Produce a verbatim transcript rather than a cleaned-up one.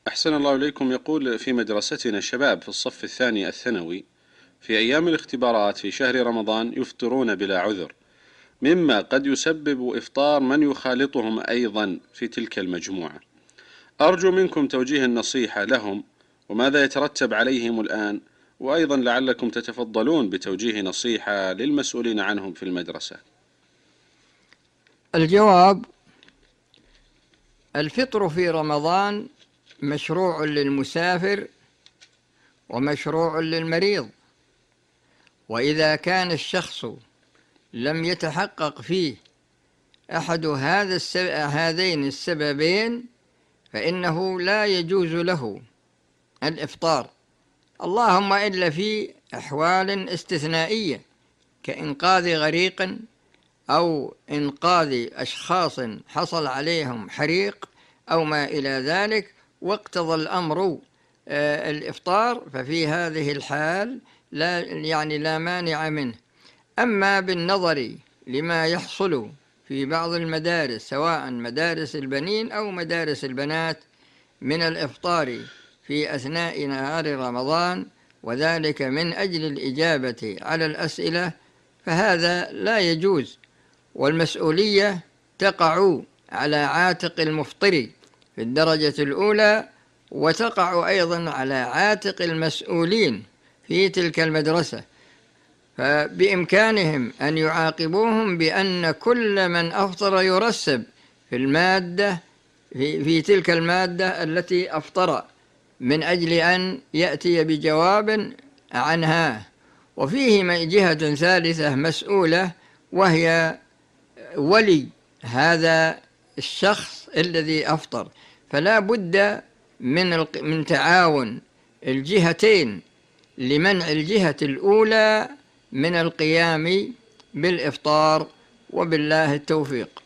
أحسن الله إليكم. يقول: في مدرستنا شباب في الصف الثاني الثانوي في أيام الاختبارات في شهر رمضان يفطرون بلا عذر، مما قد يسبب إفطار من يخالطهم أيضا في تلك المجموعة. أرجو منكم توجيه النصيحة لهم، وماذا يترتب عليهم الآن، وأيضا لعلكم تتفضلون بتوجيه نصيحة للمسؤولين عنهم في المدرسة. الجواب: الفطر في رمضان مشروع للمسافر ومشروع للمريض، وإذا كان الشخص لم يتحقق فيه أحد هذا السبب هذين السببين فإنه لا يجوز له الإفطار، اللهم إلا في أحوال استثنائية كإنقاذ غريق أو إنقاذ أشخاص حصل عليهم حريق أو ما إلى ذلك واقتضى الأمر الإفطار، ففي هذه الحال لا يعني لا مانع منه. أما بالنظر لما يحصل في بعض المدارس سواء مدارس البنين أو مدارس البنات من الإفطار في أثناء نهار رمضان، وذلك من أجل الإجابة على الأسئلة، فهذا لا يجوز، والمسؤولية تقع على عاتق المفطر في الدرجة الأولى، وتقع أيضا على عاتق المسؤولين في تلك المدرسة، فبإمكانهم أن يعاقبوهم بأن كل من أفطر يرسب في المادة في, في تلك المادة التي أفطر من أجل أن يأتي بجواب عنها. وفيه جهة ثالثة مسؤولة، وهي ولي هذا الشخص الذي أفطر، فلا بد من من تعاون الجهتين لمنع الجهة الأولى من القيام بالإفطار، وبالله التوفيق.